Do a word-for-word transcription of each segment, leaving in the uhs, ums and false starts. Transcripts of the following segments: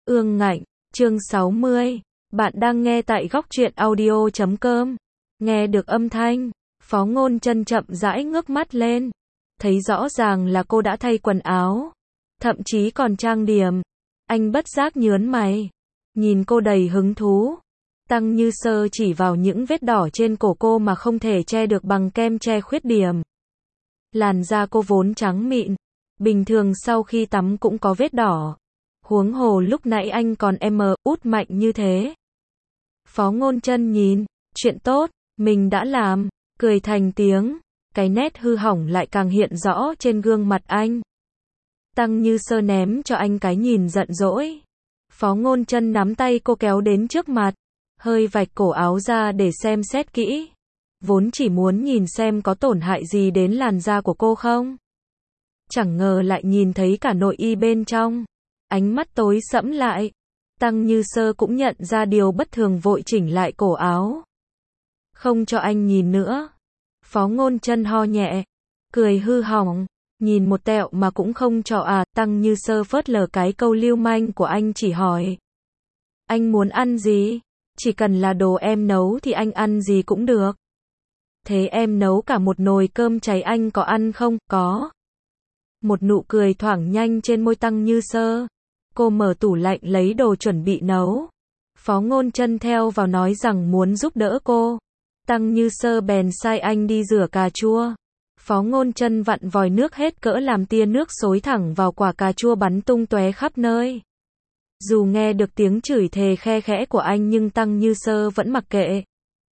Ương Ngạnh, chương sáu mươi. Bạn đang nghe tại góc truyện audio chấm com. Nghe được âm thanh, Phó Ngôn Chân chậm rãi ngước mắt lên. Thấy rõ ràng là cô đã thay quần áo. Thậm chí còn trang điểm. Anh bất giác nhớn mày. Nhìn cô đầy hứng thú. Tăng Như Sơ chỉ vào những vết đỏ trên cổ cô mà không thể che được bằng kem che khuyết điểm. Làn da cô vốn trắng mịn. Bình thường sau khi tắm cũng có vết đỏ. Huống hồ lúc nãy anh còn em út mạnh như thế. Phó Ngôn Chân nhìn, chuyện tốt, mình đã làm, cười thành tiếng, cái nét hư hỏng lại càng hiện rõ trên gương mặt anh. Tăng Như Sơ ném cho anh cái nhìn giận dỗi. Phó Ngôn Chân nắm tay cô kéo đến trước mặt, hơi vạch cổ áo ra để xem xét kỹ. Vốn chỉ muốn nhìn xem có tổn hại gì đến làn da của cô không. Chẳng ngờ lại nhìn thấy cả nội y bên trong. Ánh mắt tối sẫm lại. Tăng Như Sơ cũng nhận ra điều bất thường vội chỉnh lại cổ áo. Không cho anh nhìn nữa. Phó Ngôn Chân ho nhẹ. Cười hư hỏng. Nhìn một tẹo mà cũng không cho à. Tăng Như Sơ phớt lờ cái câu lưu manh của anh chỉ hỏi. Anh muốn ăn gì? Chỉ cần là đồ em nấu thì anh ăn gì cũng được. Thế em nấu cả một nồi cơm cháy anh có ăn không? Có. Một nụ cười thoảng nhanh trên môi Tăng Như Sơ. Cô mở tủ lạnh lấy đồ chuẩn bị nấu. Phó Ngôn Chân theo vào nói rằng muốn giúp đỡ cô. Tăng Như Sơ bèn sai anh đi rửa cà chua. Phó Ngôn Chân vặn vòi nước hết cỡ làm tia nước xối thẳng vào quả cà chua bắn tung tóe khắp nơi. Dù nghe được tiếng chửi thề khe khẽ của anh nhưng Tăng Như Sơ vẫn mặc kệ.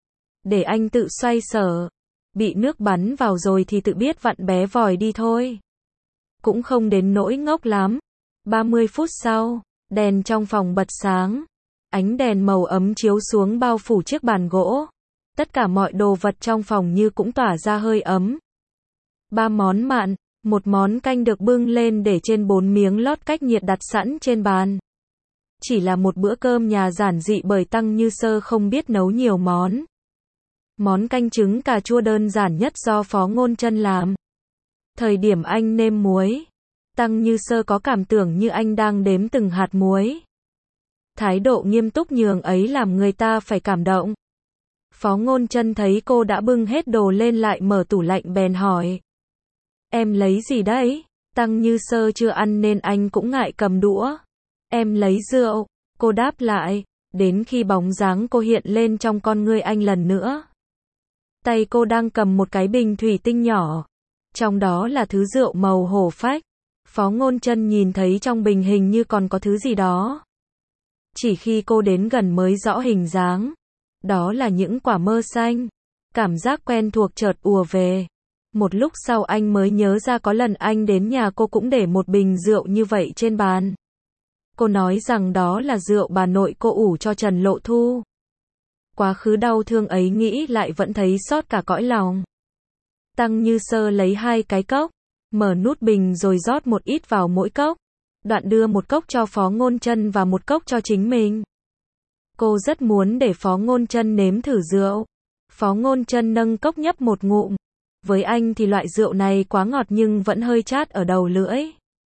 Để anh tự xoay sở. Bị nước bắn vào rồi thì tự biết vặn bé vòi đi thôi. Cũng không đến nỗi ngốc lắm. ba mươi phút sau, đèn trong phòng bật sáng. Ánh đèn màu ấm chiếu xuống bao phủ chiếc bàn gỗ. Tất cả mọi đồ vật trong phòng như cũng tỏa ra hơi ấm. Ba món mặn, một món canh được bưng lên để trên bốn miếng lót cách nhiệt đặt sẵn trên bàn. Chỉ là một bữa cơm nhà giản dị bởi Tăng Như Sơ không biết nấu nhiều món. Món canh trứng cà chua đơn giản nhất do Phó Ngôn Chân làm. Thời điểm anh nêm muối, Tăng Như Sơ có cảm tưởng như anh đang đếm từng hạt muối. Thái độ nghiêm túc nhường ấy làm người ta phải cảm động. Phó Ngôn Chân thấy cô đã bưng hết đồ lên lại mở tủ lạnh bèn hỏi. Em lấy gì đấy? Tăng Như Sơ chưa ăn nên anh cũng ngại cầm đũa. Em lấy rượu, cô đáp lại, đến khi bóng dáng cô hiện lên trong con ngươi anh lần nữa. Tay cô đang cầm một cái bình thủy tinh nhỏ. Trong đó là thứ rượu màu hổ phách. Phó Ngôn Chân nhìn thấy trong bình hình như còn có thứ gì đó. Chỉ khi cô đến gần mới rõ hình dáng. Đó là những quả mơ xanh. Cảm giác quen thuộc chợt ùa về. Một lúc sau anh mới nhớ ra có lần anh đến nhà cô cũng để một bình rượu như vậy trên bàn. Cô nói rằng đó là rượu bà nội cô ủ cho Trần Lộ Thu. Quá khứ đau thương ấy nghĩ lại vẫn thấy xót cả cõi lòng. Tăng Như Sơ lấy hai cái cốc, mở nút bình rồi rót một ít vào mỗi cốc. Đoạn đưa một cốc cho Phó Ngôn Chân và một cốc cho chính mình. Cô rất muốn để Phó Ngôn Chân nếm thử rượu. Phó Ngôn Chân nâng cốc nhấp một ngụm. Với anh thì loại rượu này quá ngọt nhưng vẫn hơi chát ở đầu lưỡi.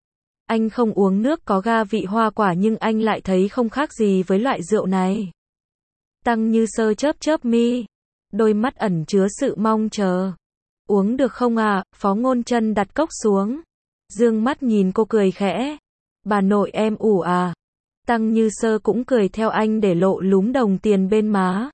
Anh không uống nước có ga vị hoa quả nhưng anh lại thấy không khác gì với loại rượu này. Tăng Như Sơ chớp chớp mi. Đôi mắt ẩn chứa sự mong chờ. Uống được không à? Phó Ngôn Chân đặt cốc xuống. Dương mắt nhìn cô cười khẽ. Bà nội em ủ à? Tăng Như Sơ cũng cười theo anh để lộ lúm đồng tiền bên má.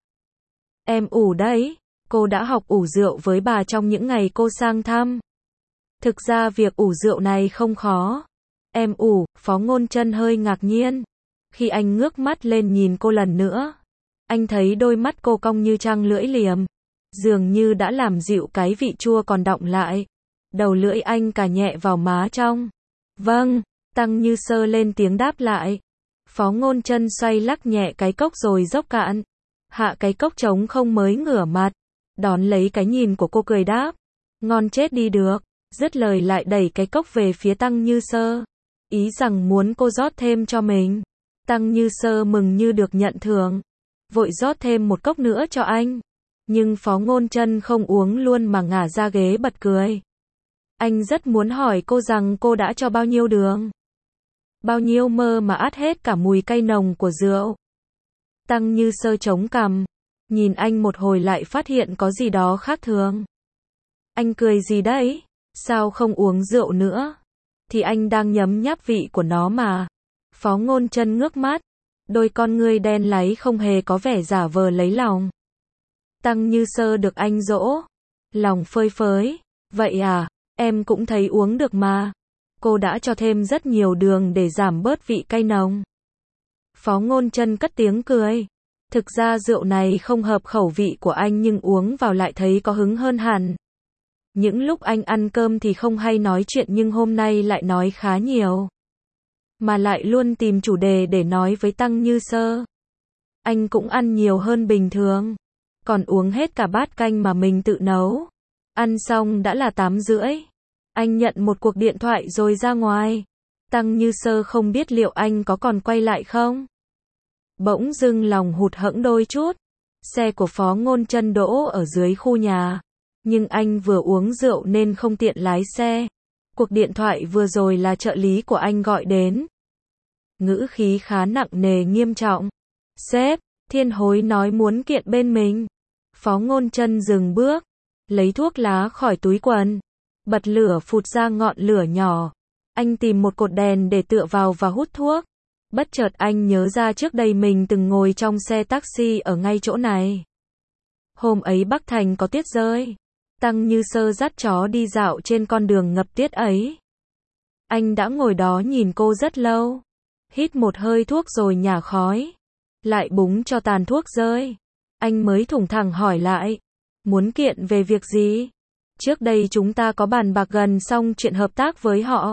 Em ủ đấy. Cô đã học ủ rượu với bà trong những ngày cô sang thăm. Thực ra việc ủ rượu này không khó. Em ủ, Phó Ngôn Chân hơi ngạc nhiên. Khi anh ngước mắt lên nhìn cô lần nữa. Anh thấy đôi mắt cô cong như trăng lưỡi liềm. Dường như đã làm dịu cái vị chua còn đọng lại. Đầu lưỡi anh cà nhẹ vào má trong. Vâng, Tăng Như Sơ lên tiếng đáp lại. Phó Ngôn Chân xoay lắc nhẹ cái cốc rồi dốc cạn. Hạ cái cốc trống không mới ngửa mặt. Đón lấy cái nhìn của cô cười đáp. Ngon chết đi được. Dứt lời lại đẩy cái cốc về phía Tăng Như Sơ. Ý rằng muốn cô rót thêm cho mình. Tăng Như Sơ mừng như được nhận thưởng. Vội rót thêm một cốc nữa cho anh. Nhưng Phó Ngôn Chân không uống luôn mà ngả ra ghế bật cười. Anh rất muốn hỏi cô rằng cô đã cho bao nhiêu đường. Bao nhiêu mơ mà át hết cả mùi cay nồng của rượu. Tăng Như Sơ chống cằm, nhìn anh một hồi lại phát hiện có gì đó khác thường. Anh cười gì đấy? Sao không uống rượu nữa? Thì anh đang nhấm nháp vị của nó mà. Phó Ngôn Chân ngước mắt, đôi con ngươi đen láy không hề có vẻ giả vờ lấy lòng. Tăng Như Sơ được anh dỗ, lòng phơi phới. Vậy à, em cũng thấy uống được mà. Cô đã cho thêm rất nhiều đường để giảm bớt vị cay nồng. Phó Ngôn Chân cất tiếng cười. Thực ra rượu này không hợp khẩu vị của anh nhưng uống vào lại thấy có hứng hơn hẳn. Những lúc anh ăn cơm thì không hay nói chuyện nhưng hôm nay lại nói khá nhiều. Mà lại luôn tìm chủ đề để nói với Tăng Như Sơ. Anh cũng ăn nhiều hơn bình thường. Còn uống hết cả bát canh mà mình tự nấu. Ăn xong đã là tám rưỡi. Anh nhận một cuộc điện thoại rồi ra ngoài. Tăng Như Sơ không biết liệu anh có còn quay lại không. Bỗng dưng lòng hụt hẫng đôi chút. Xe của Phó Ngôn Chân đỗ ở dưới khu nhà. Nhưng anh vừa uống rượu nên không tiện lái xe. Cuộc điện thoại vừa rồi là trợ lý của anh gọi đến. Ngữ khí khá nặng nề nghiêm trọng. Sếp, Thiên Hối nói muốn kiện bên mình. Phó Ngôn Chân dừng bước, lấy thuốc lá khỏi túi quần, bật lửa phụt ra ngọn lửa nhỏ. Anh tìm một cột đèn để tựa vào và hút thuốc. Bất chợt anh nhớ ra trước đây mình từng ngồi trong xe taxi ở ngay chỗ này. Hôm ấy Bắc Thành có tuyết rơi. Tăng Như Sơ dắt chó đi dạo trên con đường ngập tuyết ấy. Anh đã ngồi đó nhìn cô rất lâu. Hít một hơi thuốc rồi nhả khói. Lại búng cho tàn thuốc rơi. Anh mới thủng thẳng hỏi lại. Muốn kiện về việc gì? Trước đây chúng ta có bàn bạc gần xong chuyện hợp tác với họ.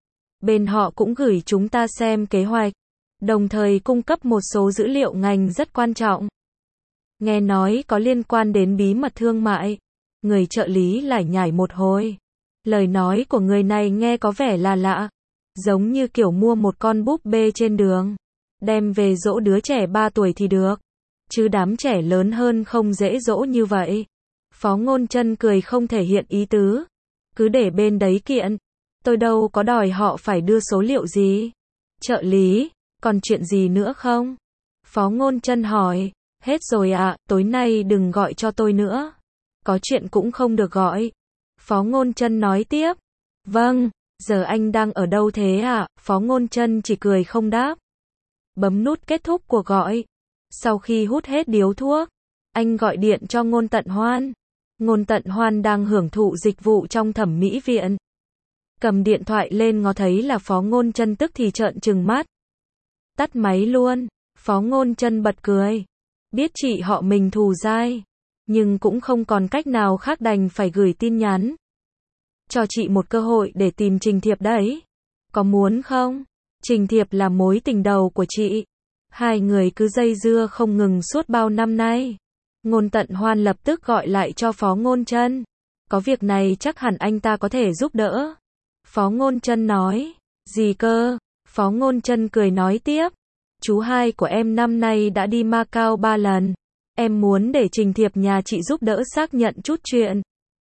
Bên họ cũng gửi chúng ta xem kế hoạch. Đồng thời cung cấp một số dữ liệu ngành rất quan trọng. Nghe nói có liên quan đến bí mật thương mại. Người trợ lý lải nhải một hồi. Lời nói của người này nghe có vẻ là lạ. Giống như kiểu mua một con búp bê trên đường. Đem về dỗ đứa trẻ ba tuổi thì được. Chứ đám trẻ lớn hơn không dễ dỗ như vậy. Phó Ngôn Chân cười không thể hiện ý tứ. Cứ để bên đấy kiện. Tôi đâu có đòi họ phải đưa số liệu gì. Trợ lý, còn chuyện gì nữa không? Phó Ngôn Chân hỏi. Hết rồi ạ, à, tối nay đừng gọi cho tôi nữa. Có chuyện cũng không được gọi. Phó Ngôn Chân nói tiếp. Vâng, giờ anh đang ở đâu thế ạ? À? Phó Ngôn Chân chỉ cười không đáp. Bấm nút kết thúc cuộc gọi. Sau khi hút hết điếu thuốc, anh gọi điện cho Ngôn Tận Hoan. Ngôn Tận Hoan đang hưởng thụ dịch vụ trong thẩm mỹ viện. Cầm điện thoại lên ngó thấy là Phó Ngôn Chân tức thì trợn trừng mắt. Tắt máy luôn. Phó Ngôn Chân bật cười. Biết chị họ mình thù dai. Nhưng cũng không còn cách nào khác đành phải gửi tin nhắn. Cho chị một cơ hội để tìm Trình Thiệp đấy. Có muốn không? Trình Thiệp là mối tình đầu của chị. Hai người cứ dây dưa không ngừng suốt bao năm nay. Ngôn Tận Hoan lập tức gọi lại cho Phó Ngôn Chân. Có việc này chắc hẳn anh ta có thể giúp đỡ. Phó Ngôn Chân nói. Gì cơ? Phó Ngôn Chân cười nói tiếp. Chú hai của em năm nay đã đi Macau ba lần. Em muốn để Trình Thiệp nhà chị giúp đỡ xác nhận chút chuyện.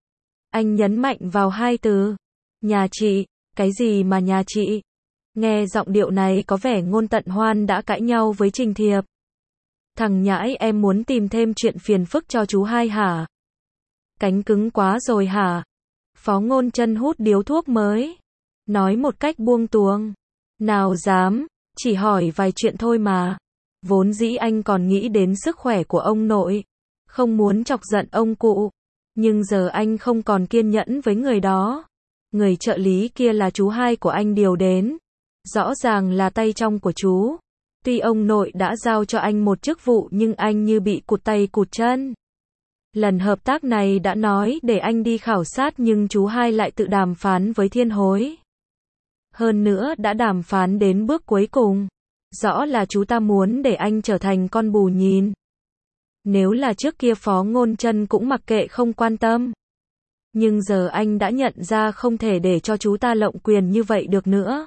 Anh nhấn mạnh vào hai từ. Nhà chị, cái gì mà nhà chị? Nghe giọng điệu này có vẻ Ngôn Tận Hoan đã cãi nhau với Trình Thiệp. Thằng nhãi em muốn tìm thêm chuyện phiền phức cho chú hai hả? Cánh cứng quá rồi hả? Phó Ngôn Chân hút điếu thuốc mới. Nói một cách buông tuồng. Nào dám, chỉ hỏi vài chuyện thôi mà. Vốn dĩ anh còn nghĩ đến sức khỏe của ông nội. Không muốn chọc giận ông cụ. Nhưng giờ anh không còn kiên nhẫn với người đó. Người trợ lý kia là chú hai của anh điều đến. Rõ ràng là tay trong của chú. Tuy ông nội đã giao cho anh một chức vụ nhưng anh như bị cụt tay cụt chân. Lần hợp tác này đã nói để anh đi khảo sát nhưng chú hai lại tự đàm phán với Thiên Hối. Hơn nữa đã đàm phán đến bước cuối cùng. Rõ là chú ta muốn để anh trở thành con bù nhìn. Nếu là trước kia Phó Ngôn Chân cũng mặc kệ không quan tâm. Nhưng giờ anh đã nhận ra không thể để cho chú ta lộng quyền như vậy được nữa.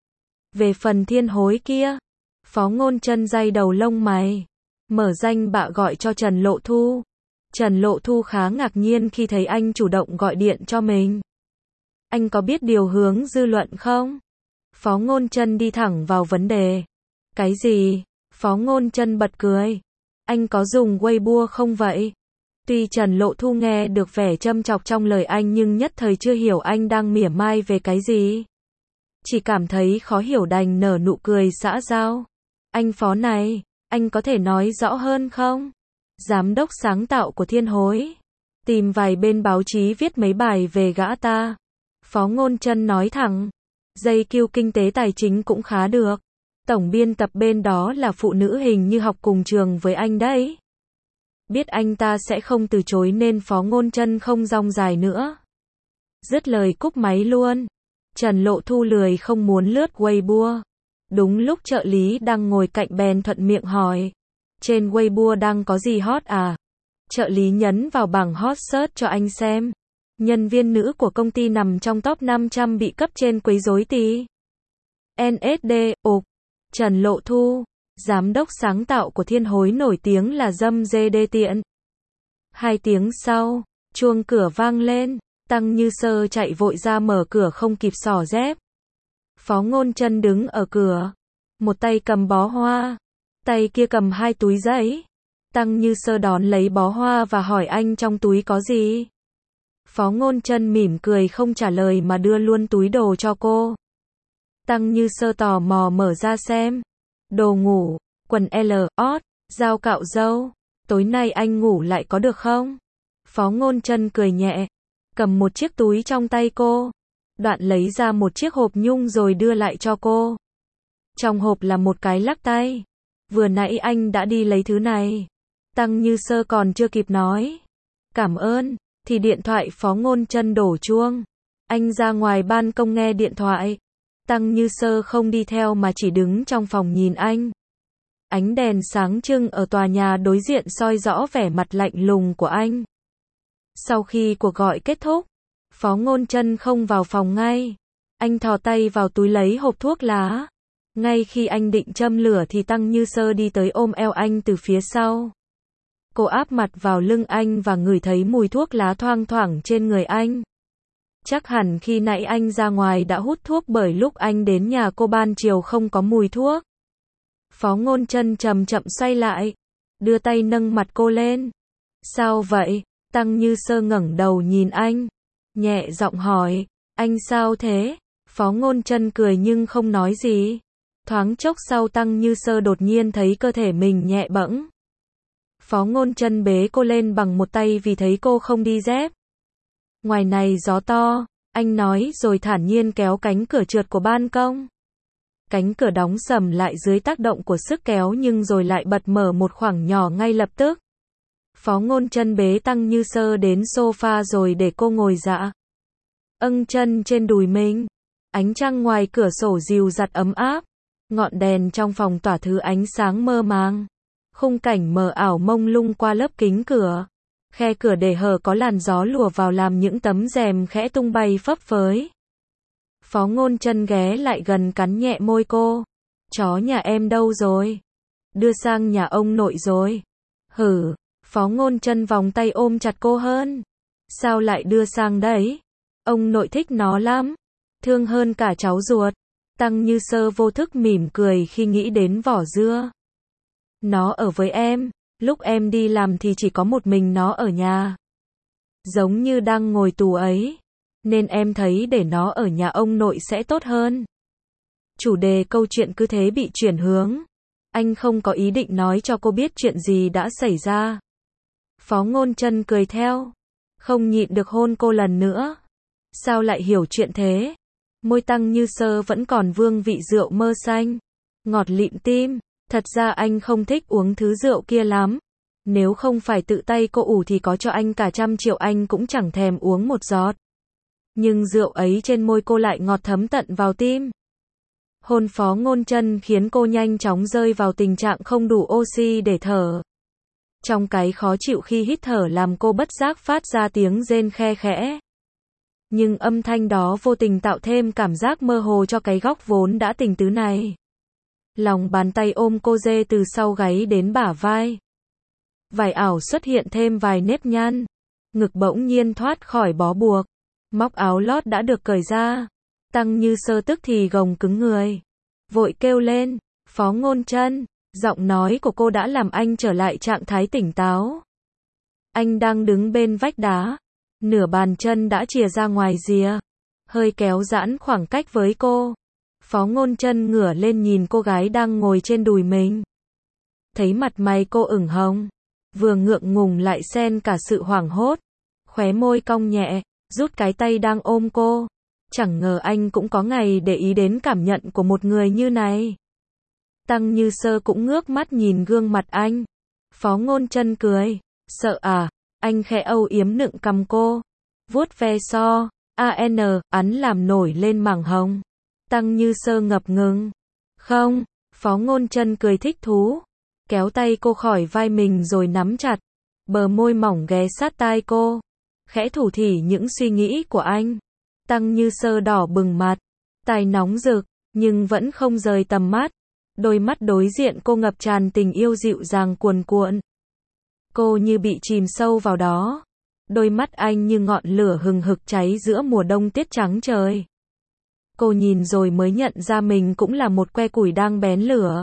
Về phần Thiên Hối kia, Phó Ngôn Chân day đầu lông mày. Mở danh bạ gọi cho Trần Lộ Thu. Trần Lộ Thu khá ngạc nhiên khi thấy anh chủ động gọi điện cho mình. Anh có biết điều hướng dư luận không? Phó Ngôn Chân đi thẳng vào vấn đề. Cái gì? Phó Ngôn Chân bật cười. Anh có dùng Weibo không vậy? Tuy Trần Lộ Thu nghe được vẻ châm chọc trong lời anh nhưng nhất thời chưa hiểu anh đang mỉa mai về cái gì. Chỉ cảm thấy khó hiểu đành nở nụ cười xã giao. Anh Phó này, anh có thể nói rõ hơn không? Giám đốc sáng tạo của Thiên Hối. Tìm vài bên báo chí viết mấy bài về gã ta. Phó Ngôn Chân nói thẳng. Dây kiu kinh tế tài chính cũng khá được. Tổng biên tập bên đó là phụ nữ hình như học cùng trường với anh đấy. Biết anh ta sẽ không từ chối nên Phó Ngôn Chân không rong dài nữa. Dứt lời cúp máy luôn. Trần Lộ Thu lười không muốn lướt Weibo. Đúng lúc trợ lý đang ngồi cạnh bèn thuận miệng hỏi. Trên Weibo đang có gì hot à? Trợ lý nhấn vào bảng hot search cho anh xem. Nhân viên nữ của công ty nằm trong top năm trăm bị cấp trên quấy rối tí. en ét đê, ục. Trần Lộ Thu, giám đốc sáng tạo của Thiên Hối nổi tiếng là dâm dê đê tiện. Hai tiếng sau, chuông cửa vang lên, Tăng Như Sơ chạy vội ra mở cửa không kịp xỏ dép. Phó Ngôn Chân đứng ở cửa, một tay cầm bó hoa, tay kia cầm hai túi giấy. Tăng Như Sơ đón lấy bó hoa và hỏi anh trong túi có gì. Phó Ngôn Chân mỉm cười không trả lời mà đưa luôn túi đồ cho cô. Tăng Như Sơ tò mò mở ra xem. Đồ ngủ, quần L, ót, dao cạo râu. Tối nay anh ngủ lại có được không? Phó Ngôn Chân cười nhẹ, cầm một chiếc túi trong tay cô. Đoạn lấy ra một chiếc hộp nhung rồi đưa lại cho cô. Trong hộp là một cái lắc tay. Vừa nãy anh đã đi lấy thứ này. Tăng Như Sơ còn chưa kịp nói cảm ơn, thì điện thoại Phó Ngôn Chân đổ chuông. Anh ra ngoài ban công nghe điện thoại. Tăng Như Sơ không đi theo mà chỉ đứng trong phòng nhìn anh. Ánh đèn sáng trưng ở tòa nhà đối diện soi rõ vẻ mặt lạnh lùng của anh. Sau khi cuộc gọi kết thúc, Phó Ngôn Chân không vào phòng ngay. Anh thò tay vào túi lấy hộp thuốc lá. Ngay khi anh định châm lửa thì Tăng Như Sơ đi tới ôm eo anh từ phía sau. Cô áp mặt vào lưng anh và ngửi thấy mùi thuốc lá thoang thoảng trên người anh. Chắc hẳn khi nãy anh ra ngoài đã hút thuốc bởi lúc anh đến nhà cô ban chiều không có mùi thuốc. Phó Ngôn Chân chậm chậm xoay lại, đưa tay nâng mặt cô lên. Sao vậy? Tăng Như Sơ ngẩng đầu nhìn anh, nhẹ giọng hỏi, anh sao thế? Phó Ngôn Chân cười nhưng không nói gì. Thoáng chốc sau Tăng Như Sơ đột nhiên thấy cơ thể mình nhẹ bẫng. Phó Ngôn Chân bế cô lên bằng một tay vì thấy cô không đi dép. Ngoài này gió to, anh nói rồi thản nhiên kéo cánh cửa trượt của ban công. Cánh cửa đóng sầm lại dưới tác động của sức kéo nhưng rồi lại bật mở một khoảng nhỏ ngay lập tức. Phó Ngôn Chân bế Tăng Như Sơ đến sofa rồi để cô ngồi dạ. Âng chân trên đùi mình. Ánh trăng ngoài cửa sổ dịu dặt ấm áp. Ngọn đèn trong phòng tỏa thứ ánh sáng mơ màng. Khung cảnh mờ ảo mông lung qua lớp kính cửa. Khe cửa để hở có làn gió lùa vào làm những tấm rèm khẽ tung bay phấp phới. Phó Ngôn Chân ghé lại gần cắn nhẹ môi cô. Chó nhà em đâu rồi? Đưa sang nhà ông nội rồi. Hử, Phó Ngôn Chân vòng tay ôm chặt cô hơn. Sao lại đưa sang đấy? Ông nội thích nó lắm. Thương hơn cả cháu ruột. Tăng Như Sơ vô thức mỉm cười khi nghĩ đến vỏ dưa. Nó ở với em. Lúc em đi làm thì chỉ có một mình nó ở nhà. Giống như đang ngồi tù ấy. Nên em thấy để nó ở nhà ông nội sẽ tốt hơn. Chủ đề câu chuyện cứ thế bị chuyển hướng. Anh không có ý định nói cho cô biết chuyện gì đã xảy ra. Phó Ngôn Chân cười theo. Không nhịn được hôn cô lần nữa. Sao lại hiểu chuyện thế? Môi Tăng Như Sơ vẫn còn vương vị rượu mơ xanh. Ngọt lịm tim. Thật ra anh không thích uống thứ rượu kia lắm. Nếu không phải tự tay cô ủ thì có cho anh cả trăm triệu anh cũng chẳng thèm uống một giọt. Nhưng rượu ấy trên môi cô lại ngọt thấm tận vào tim. Hôn Phó Ngôn Chân khiến cô nhanh chóng rơi vào tình trạng không đủ oxy để thở. Trong cái khó chịu khi hít thở làm cô bất giác phát ra tiếng rên khe khẽ. Nhưng âm thanh đó vô tình tạo thêm cảm giác mơ hồ cho cái góc vốn đã tình tứ này. Lòng bàn tay ôm cô dê từ sau gáy đến bả vai. Vải ảo xuất hiện thêm vài nếp nhăn. Ngực bỗng nhiên thoát khỏi bó buộc. Móc áo lót đã được cởi ra. Tăng Như Sơ tức thì gồng cứng người, vội kêu lên, Phó Ngôn Chân. Giọng nói của cô đã làm anh trở lại trạng thái tỉnh táo. Anh đang đứng bên vách đá, nửa bàn chân đã chìa ra ngoài rìa, hơi kéo giãn khoảng cách với cô. Phó Ngôn Chân ngửa lên nhìn cô gái đang ngồi trên đùi mình. Thấy mặt mày cô ửng hồng, vừa ngượng ngùng lại xen cả sự hoảng hốt, khóe môi cong nhẹ, rút cái tay đang ôm cô. Chẳng ngờ anh cũng có ngày để ý đến cảm nhận của một người như này. Tăng Như Sơ cũng ngước mắt nhìn gương mặt anh. Phó Ngôn Chân cười, sợ à? Anh khẽ âu yếm nựng cằm cô, vuốt ve so, an, ắn làm nổi lên mảng hồng. Tăng Như Sơ ngập ngừng. Không, Phó Ngôn Chân cười thích thú, kéo tay cô khỏi vai mình rồi nắm chặt, bờ môi mỏng ghé sát tai cô, khẽ thủ thỉ những suy nghĩ của anh. Tăng Như Sơ đỏ bừng mặt, tai nóng rực, nhưng vẫn không rời tầm mắt. Đôi mắt đối diện cô ngập tràn tình yêu dịu dàng cuồn cuộn. Cô như bị chìm sâu vào đó. Đôi mắt anh như ngọn lửa hừng hực cháy giữa mùa đông tiết trắng trời. Cô nhìn rồi mới nhận ra mình cũng là một que củi đang bén lửa.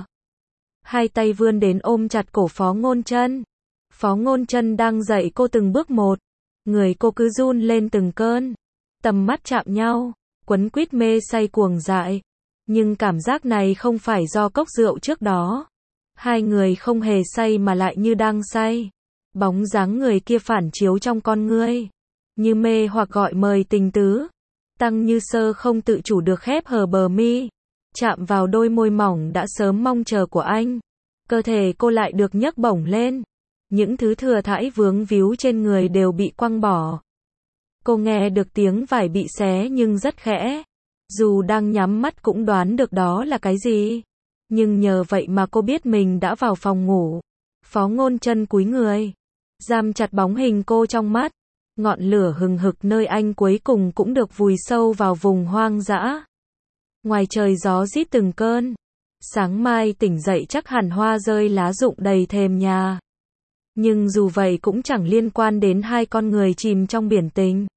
Hai tay vươn đến ôm chặt cổ Phó Ngôn Chân. Phó Ngôn Chân đang dạy cô từng bước một. Người cô cứ run lên từng cơn. Tầm mắt chạm nhau, quấn quýt mê say cuồng dại. Nhưng cảm giác này không phải do cốc rượu trước đó. Hai người không hề say mà lại như đang say. Bóng dáng người kia phản chiếu trong con ngươi, như mê hoặc gọi mời tình tứ. Tăng Như Sơ không tự chủ được khép hờ bờ mi, chạm vào đôi môi mỏng đã sớm mong chờ của anh. Cơ thể cô lại được nhấc bổng lên. Những thứ thừa thãi vướng víu trên người đều bị quăng bỏ. Cô nghe được tiếng vải bị xé nhưng rất khẽ. Dù đang nhắm mắt cũng đoán được đó là cái gì. Nhưng nhờ vậy mà cô biết mình đã vào phòng ngủ. Phó Ngôn Chân cúi người, giam chặt bóng hình cô trong mắt. Ngọn lửa hừng hực nơi anh cuối cùng cũng được vùi sâu vào vùng hoang dã. Ngoài trời gió rít từng cơn. Sáng mai tỉnh dậy chắc hẳn hoa rơi lá rụng đầy thềm nhà. Nhưng dù vậy cũng chẳng liên quan đến hai con người chìm trong biển tình.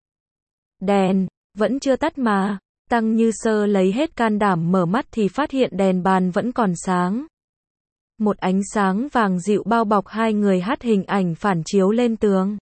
Đèn vẫn chưa tắt mà. Tăng Như Sơ lấy hết can đảm mở mắt thì phát hiện đèn bàn vẫn còn sáng. Một ánh sáng vàng dịu bao bọc hai người hát hình ảnh phản chiếu lên tường.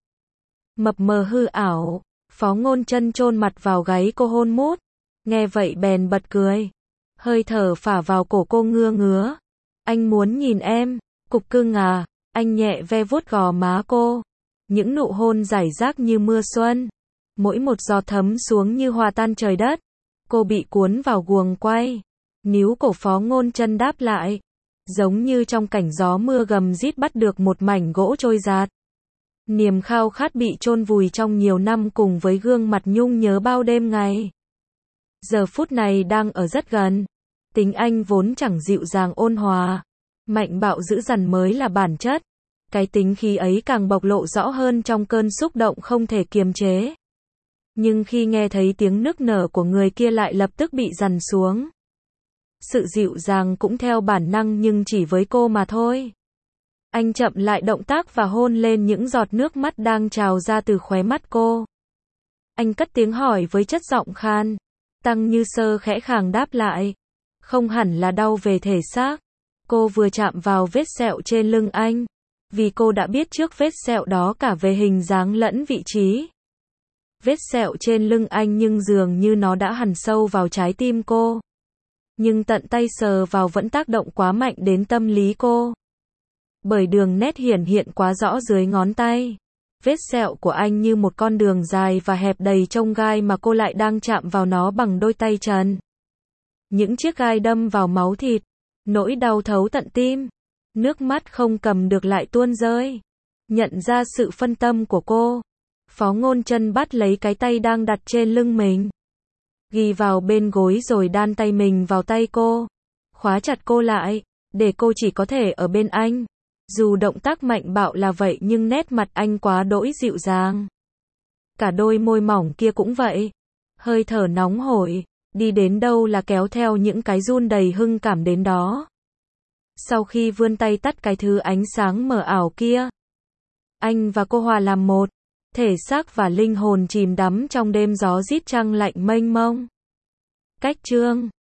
Mập mờ hư ảo, Phó Ngôn Chân chôn mặt vào gáy cô hôn mút. Nghe vậy bèn bật cười. Hơi thở phả vào cổ cô ngưa ngứa. Anh muốn nhìn em, cục cưng à, anh nhẹ ve vuốt gò má cô. Những nụ hôn rải rác như mưa xuân. Mỗi một giọt thấm xuống như hòa tan trời đất. Cô bị cuốn vào guồng quay. Níu cổ Phó Ngôn Chân đáp lại. Giống như trong cảnh gió mưa gầm rít bắt được một mảnh gỗ trôi giạt. Niềm khao khát bị chôn vùi trong nhiều năm cùng với gương mặt nhung nhớ bao đêm ngày. Giờ phút này đang ở rất gần. Tính anh vốn chẳng dịu dàng ôn hòa. Mạnh bạo dữ dằn mới là bản chất. Cái tính khí ấy càng bộc lộ rõ hơn trong cơn xúc động không thể kiềm chế. Nhưng khi nghe thấy tiếng nức nở của người kia lại lập tức bị dằn xuống. Sự dịu dàng cũng theo bản năng nhưng chỉ với cô mà thôi. Anh chậm lại động tác và hôn lên những giọt nước mắt đang trào ra từ khóe mắt cô. Anh cất tiếng hỏi với chất giọng khan. Tăng Như Sơ khẽ khàng đáp lại. Không hẳn là đau về thể xác. Cô vừa chạm vào vết sẹo trên lưng anh. Vì cô đã biết trước vết sẹo đó cả về hình dáng lẫn vị trí. Vết sẹo trên lưng anh nhưng dường như nó đã hằn sâu vào trái tim cô. Nhưng tận tay sờ vào vẫn tác động quá mạnh đến tâm lý cô. Bởi đường nét hiển hiện quá rõ dưới ngón tay. Vết sẹo của anh như một con đường dài và hẹp đầy chông gai mà cô lại đang chạm vào nó bằng đôi tay trần. Những chiếc gai đâm vào máu thịt. Nỗi đau thấu tận tim. Nước mắt không cầm được lại tuôn rơi. Nhận ra sự phân tâm của cô. Phó Ngôn Chân bắt lấy cái tay đang đặt trên lưng mình. Ghi vào bên gối rồi đan tay mình vào tay cô. Khóa chặt cô lại. Để cô chỉ có thể ở bên anh. Dù động tác mạnh bạo là vậy nhưng nét mặt anh quá đỗi dịu dàng. Cả đôi môi mỏng kia cũng vậy. Hơi thở nóng hổi. Đi đến đâu là kéo theo những cái run đầy hưng cảm đến đó. Sau khi vươn tay tắt cái thứ ánh sáng mờ ảo kia. Anh và cô hòa làm một. Thể xác và linh hồn chìm đắm trong đêm gió rít trăng lạnh mênh mông. Cách chương